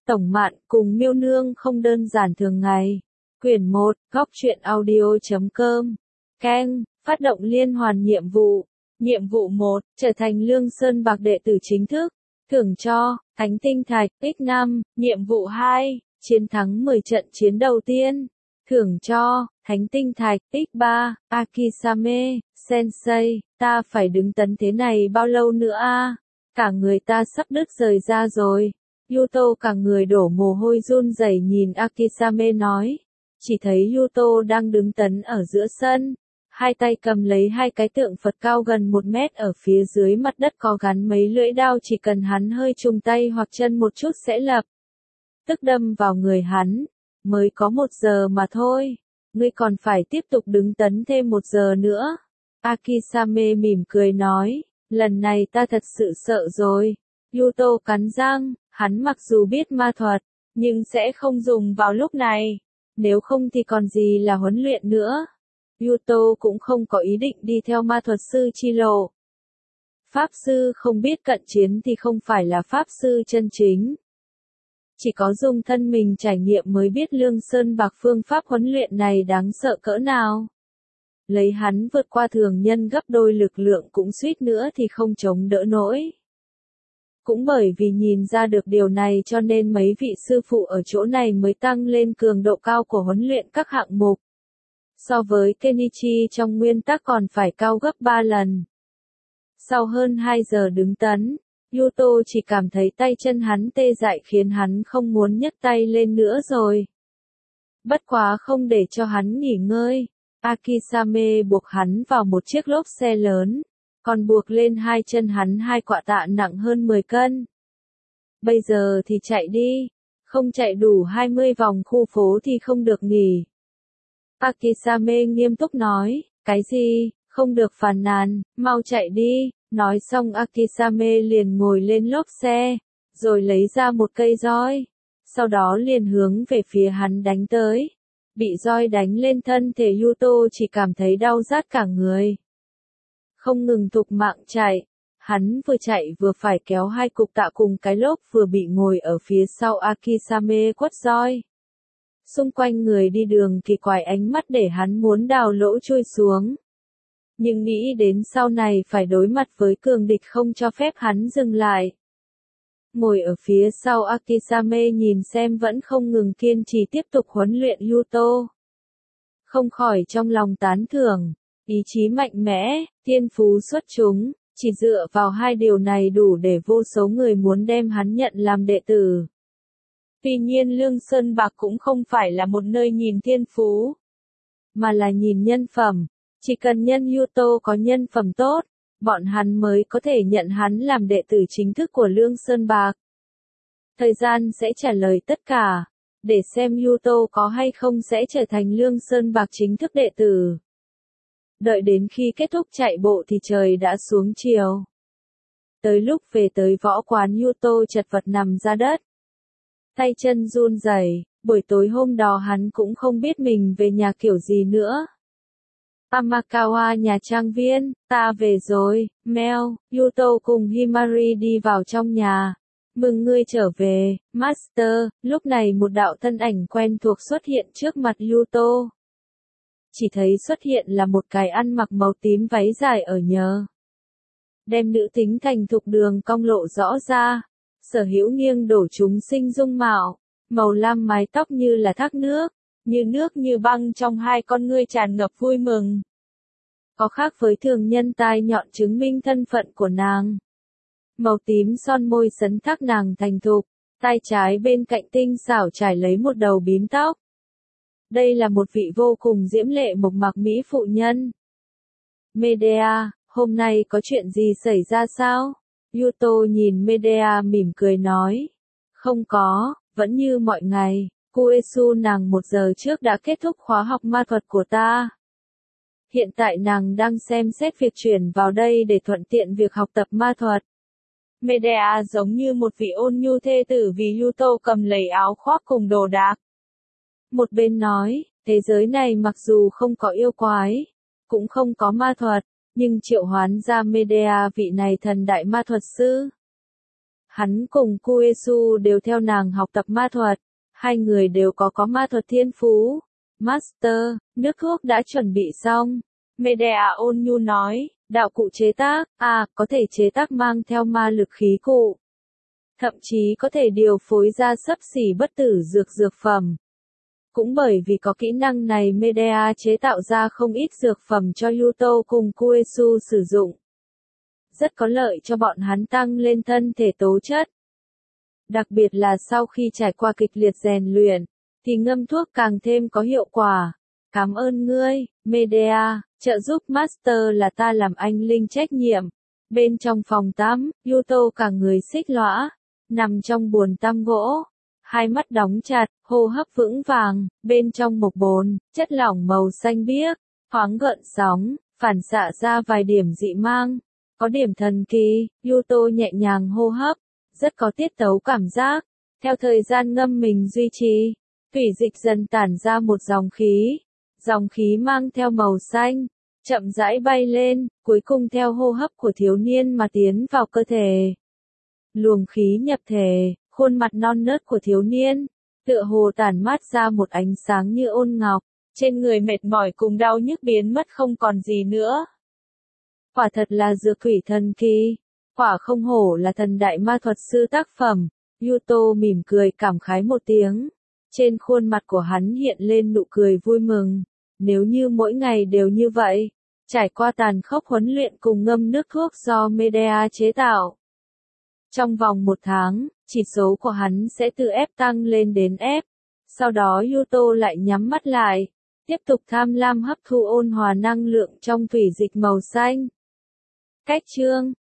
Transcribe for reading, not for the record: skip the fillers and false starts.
Tổng Mạn cùng Miêu Nương không đơn giản thường ngày. Quyển 1, góc truyện audio.com. Keng, phát động liên hoàn nhiệm vụ. Nhiệm vụ 1, trở thành Lương Sơn Bạc đệ tử chính thức. Thưởng cho, Thánh Tinh Thạch, X5. Nhiệm vụ 2, chiến thắng 10 trận chiến đầu tiên. Thưởng cho, Thánh Tinh Thạch, X3. Akisame, Sensei, ta phải đứng tấn thế này bao lâu nữa a? Cả người ta sắp đứt rời ra rồi. Yuto cả người đổ mồ hôi run rẩy nhìn Akisame nói. Chỉ thấy Yuto đang đứng tấn ở giữa sân. Hai tay cầm lấy hai cái tượng Phật cao gần 1 mét ở phía dưới mặt đất có gắn mấy lưỡi đao, chỉ cần hắn hơi trùng tay hoặc chân một chút sẽ lập tức đâm vào người hắn. Mới có 1 giờ mà thôi. Ngươi còn phải tiếp tục đứng tấn thêm 1 giờ nữa. Akisame mỉm cười nói. Lần này ta thật sự sợ rồi. Yuto cắn răng. Hắn mặc dù biết ma thuật, nhưng sẽ không dùng vào lúc này. Nếu không thì còn gì là huấn luyện nữa. Yuto cũng không có ý định đi theo ma thuật sư chi lộ. Pháp sư không biết cận chiến thì không phải là pháp sư chân chính. Chỉ có dùng thân mình trải nghiệm mới biết Lương Sơn Bạc phương pháp huấn luyện này đáng sợ cỡ nào. Lấy hắn vượt qua thường nhân gấp đôi lực lượng cũng suýt nữa thì không chống đỡ nổi. Cũng bởi vì nhìn ra được điều này cho nên mấy vị sư phụ ở chỗ này mới tăng lên cường độ cao của huấn luyện các hạng mục. So với Kenichi trong nguyên tắc còn phải cao gấp 3 lần. Sau hơn 2 giờ đứng tấn, Yuto chỉ cảm thấy tay chân hắn tê dại khiến hắn không muốn nhấc tay lên nữa rồi. Bất quá không để cho hắn nghỉ ngơi, Akisame buộc hắn vào một chiếc lốp xe lớn. Còn buộc lên hai chân hắn 2 quạ tạ nặng hơn 10 cân. Bây giờ thì chạy đi, không chạy đủ 20 vòng khu phố thì không được nghỉ. Akisame nghiêm túc nói, cái gì, không được phàn nàn, mau chạy đi. Nói xong Akisame liền ngồi lên lốp xe, rồi lấy ra một cây roi. Sau đó liền hướng về phía hắn đánh tới. Bị roi đánh lên thân thể Yuto chỉ cảm thấy đau rát cả người. Không ngừng thục mạng chạy. Hắn vừa chạy vừa phải kéo 2 cục tạ cùng cái lốp vừa bị ngồi ở phía sau Akisame quất roi. Xung quanh người đi đường kỳ quái ánh mắt để hắn muốn đào lỗ chui xuống. Nhưng nghĩ đến sau này phải đối mặt với cường địch không cho phép hắn dừng lại. Ngồi ở phía sau Akisame nhìn xem vẫn không ngừng kiên trì tiếp tục huấn luyện Yuto. Không khỏi trong lòng tán thưởng. Ý chí mạnh mẽ, thiên phú xuất chúng, chỉ dựa vào 2 điều này đủ để vô số người muốn đem hắn nhận làm đệ tử. Tuy nhiên Lương Sơn Bạc cũng không phải là một nơi nhìn thiên phú, mà là nhìn nhân phẩm. Chỉ cần nhân Yuto có nhân phẩm tốt, bọn hắn mới có thể nhận hắn làm đệ tử chính thức của Lương Sơn Bạc. Thời gian sẽ trả lời tất cả, để xem Yuto có hay không sẽ trở thành Lương Sơn Bạc chính thức đệ tử. Đợi đến khi kết thúc chạy bộ thì trời đã xuống chiều. Tới lúc về tới võ quán Yuto chật vật nằm ra đất. Tay chân run rẩy, buổi tối hôm đó hắn cũng không biết mình về nhà kiểu gì nữa. Amakawa nhà trang viên, ta về rồi, Mel, Yuto cùng Himari đi vào trong nhà. Mừng ngươi trở về, Master. Lúc này một đạo thân ảnh quen thuộc xuất hiện trước mặt Yuto. Chỉ thấy xuất hiện là một cái ăn mặc màu tím váy dài ở nhờ. Đem nữ tính thành thục đường cong lộ rõ ra. Sở hữu nghiêng đổ chúng sinh dung mạo. Màu lam mái tóc như là thác nước. Như nước như băng trong 2 con ngươi tràn ngập vui mừng. Có khác với thường nhân tai nhọn chứng minh thân phận của nàng. Màu tím son môi sấn thác nàng thành thục. Tay trái bên cạnh tinh xảo trải lấy một đầu bím tóc. Đây là một vị vô cùng diễm lệ mộc mạc mỹ phụ nhân. Medea, hôm nay có chuyện gì xảy ra sao? Yuto nhìn Medea mỉm cười nói. Không có, vẫn như mọi ngày. Kuesu nàng 1 giờ trước đã kết thúc khóa học ma thuật của ta. Hiện tại nàng đang xem xét việc chuyển vào đây để thuận tiện việc học tập ma thuật. Medea giống như một vị ôn nhu thê tử vì Yuto cầm lấy áo khoác cùng đồ đạc. Một bên nói, thế giới này mặc dù không có yêu quái, cũng không có ma thuật, nhưng triệu hoán ra Medea vị này thần đại ma thuật sư. Hắn cùng Kuesu đều theo nàng học tập ma thuật, hai người đều có ma thuật thiên phú. Master, nước thuốc đã chuẩn bị xong. Medea ôn nhu nói, đạo cụ chế tác, có thể chế tác mang theo ma lực khí cụ. Thậm chí có thể điều phối ra xấp xỉ bất tử dược phẩm. Cũng bởi vì có kỹ năng này Medea chế tạo ra không ít dược phẩm cho Yuto cùng Kuesu sử dụng. Rất có lợi cho bọn hắn tăng lên thân thể tố chất. Đặc biệt là sau khi trải qua kịch liệt rèn luyện, thì ngâm thuốc càng thêm có hiệu quả. Cảm ơn ngươi, Medea, trợ giúp Master là ta làm anh linh trách nhiệm. Bên trong phòng tắm, Yuto cả người xích lõa, nằm trong bồn tắm gỗ. Hai mắt đóng chặt, hô hấp vững vàng, bên trong một bồn, chất lỏng màu xanh biếc, thoáng gợn sóng, phản xạ ra vài điểm dị mang. Có điểm thần kỳ, Yuto nhẹ nhàng hô hấp, rất có tiết tấu cảm giác. Theo thời gian ngâm mình duy trì, thủy dịch dần tản ra một dòng khí mang theo màu xanh, chậm rãi bay lên, cuối cùng theo hô hấp của thiếu niên mà tiến vào cơ thể. Luồng khí nhập thể, khuôn mặt non nớt của thiếu niên, tựa hồ tản mát ra một ánh sáng như ôn ngọc, trên người mệt mỏi cùng đau nhức biến mất không còn gì nữa. Quả thật là dược thủy thần kỳ, quả không hổ là thần đại ma thuật sư tác phẩm. Yuto mỉm cười cảm khái một tiếng, trên khuôn mặt của hắn hiện lên nụ cười vui mừng. Nếu như mỗi ngày đều như vậy, trải qua tàn khốc huấn luyện cùng ngâm nước thuốc do Medea chế tạo, trong vòng 1 tháng, chỉ số của hắn sẽ từ F tăng lên đến F. Sau đó Yuto lại nhắm mắt lại, tiếp tục tham lam hấp thu ôn hòa năng lượng trong thủy dịch màu xanh. Cách chương